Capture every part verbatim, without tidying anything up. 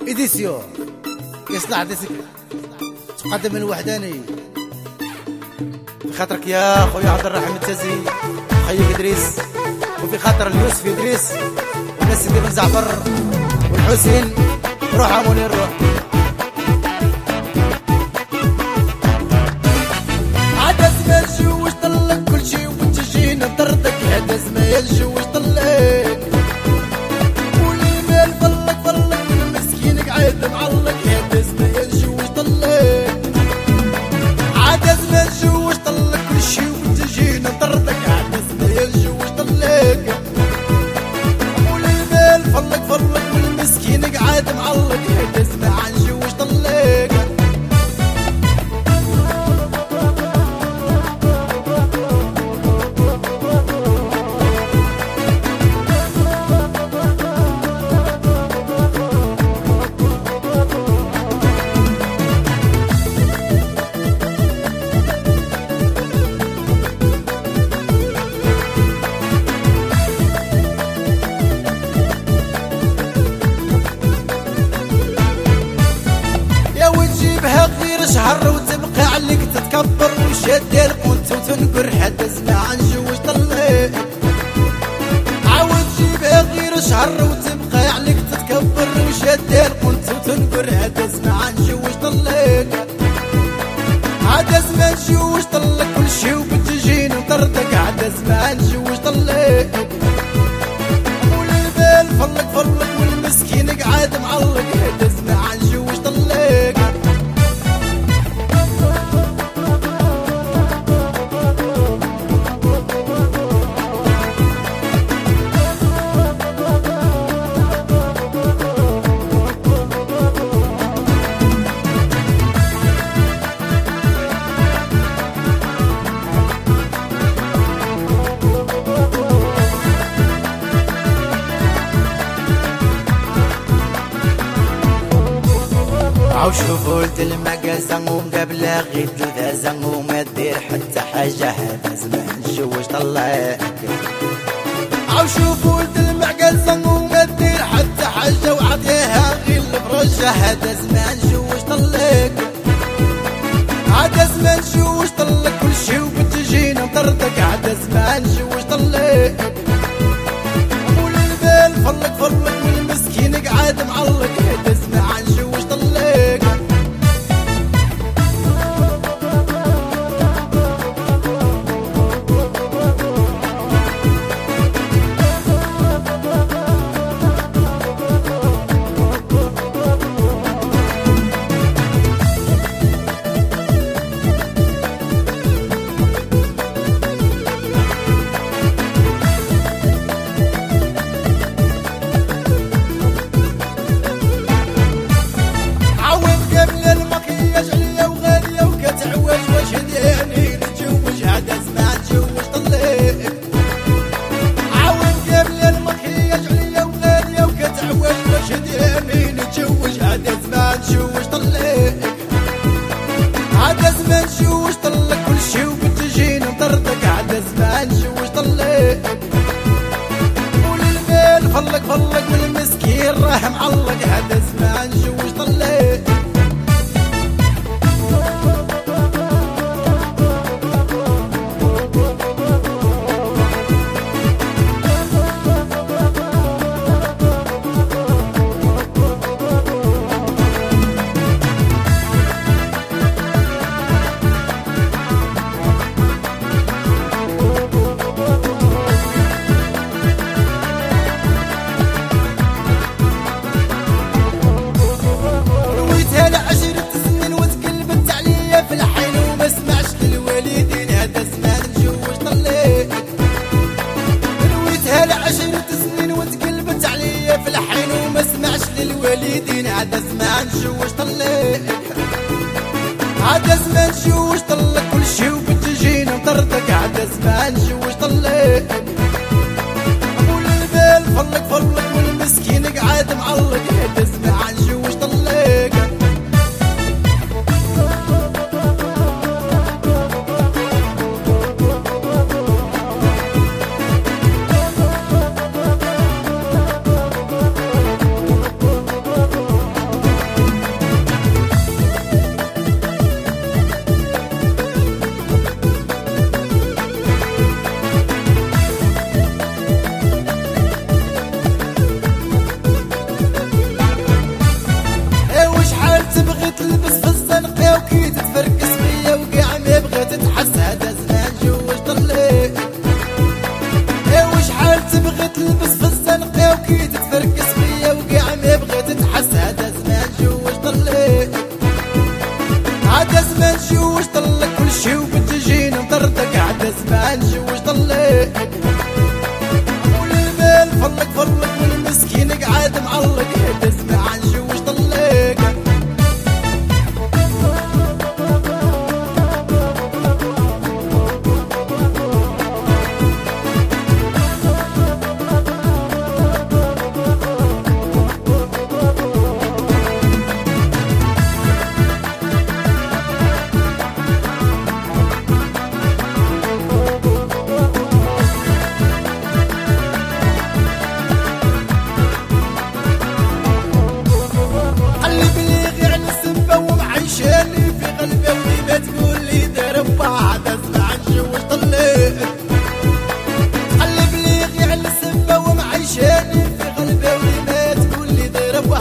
إديسيو يصنع ديسك تقدم الوحداني في خاطرك يا خويا عبد الرحيم التازي خيك إدريس، وفي خاطر اليوسف إدريس والناس اللي بن زعفر والحسين روح منير روح. عاد زمان الجوج طلق كل شي وتجينا بطردك، هذا زمان الجوج طلق والمال فلق فلق والمسكين قاعد معلق، هذا زمان الجوج طلق. عاد زمان الجوج طلق كل شي وتجينا بطردك، هذا زمان الجوج طلق والمال فلق فلق والمسكين قاعد معلق، هذا زمان الجوج طلق. شهر وتبقى عليك تتكبر وشاد القنت وتنقر، حتى زمان الجوج طلق. عاود جيبها غير شهر وتبقى عليك تتكبر وشاد القنت وتنقر، حتى زمان الجوج طلق. عاد زمان الجوج طلق كل شي وبتجينا نطردك، عاد زمان الجوج طلق والبال فلق فلق والمسكين قاعد معلق، هذا زمان الجوج طلق. عاو شوفوا المقاسم ومقابله غير تلفازم وما دير حتى حاجه، هذا زمان الجوج طلق. عاو شوفوا المقاسم وما دير حتى حاجه وعطيها غير البرجه، هذا زمان الجوج طلق. عاد زمان الجوج طلق كل شي وبتجينا نطردك، عاد زمان الجوج طلق والبال فلق فلق والمسكين قاعد معلق، هذا زمان الجوج طلق. عاد زمان الجوج طلق كل شي وبتجينا نطردك، عاد زمان الجوج طلق والمال فلق فلق والمسكين راه معلق، عاد زمان الجوج طلق. للوالدين عاد زمان الجوج طلق. عاد زمان الجوج طلق كل شي وبتجينا نطردك، عاد زمان الجوج طلق والبال فلق فلق والمسكين قاعد معلق، هذا زمان الجوج طلق.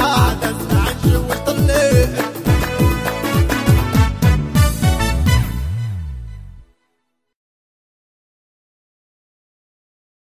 هذا زمان شوش طلع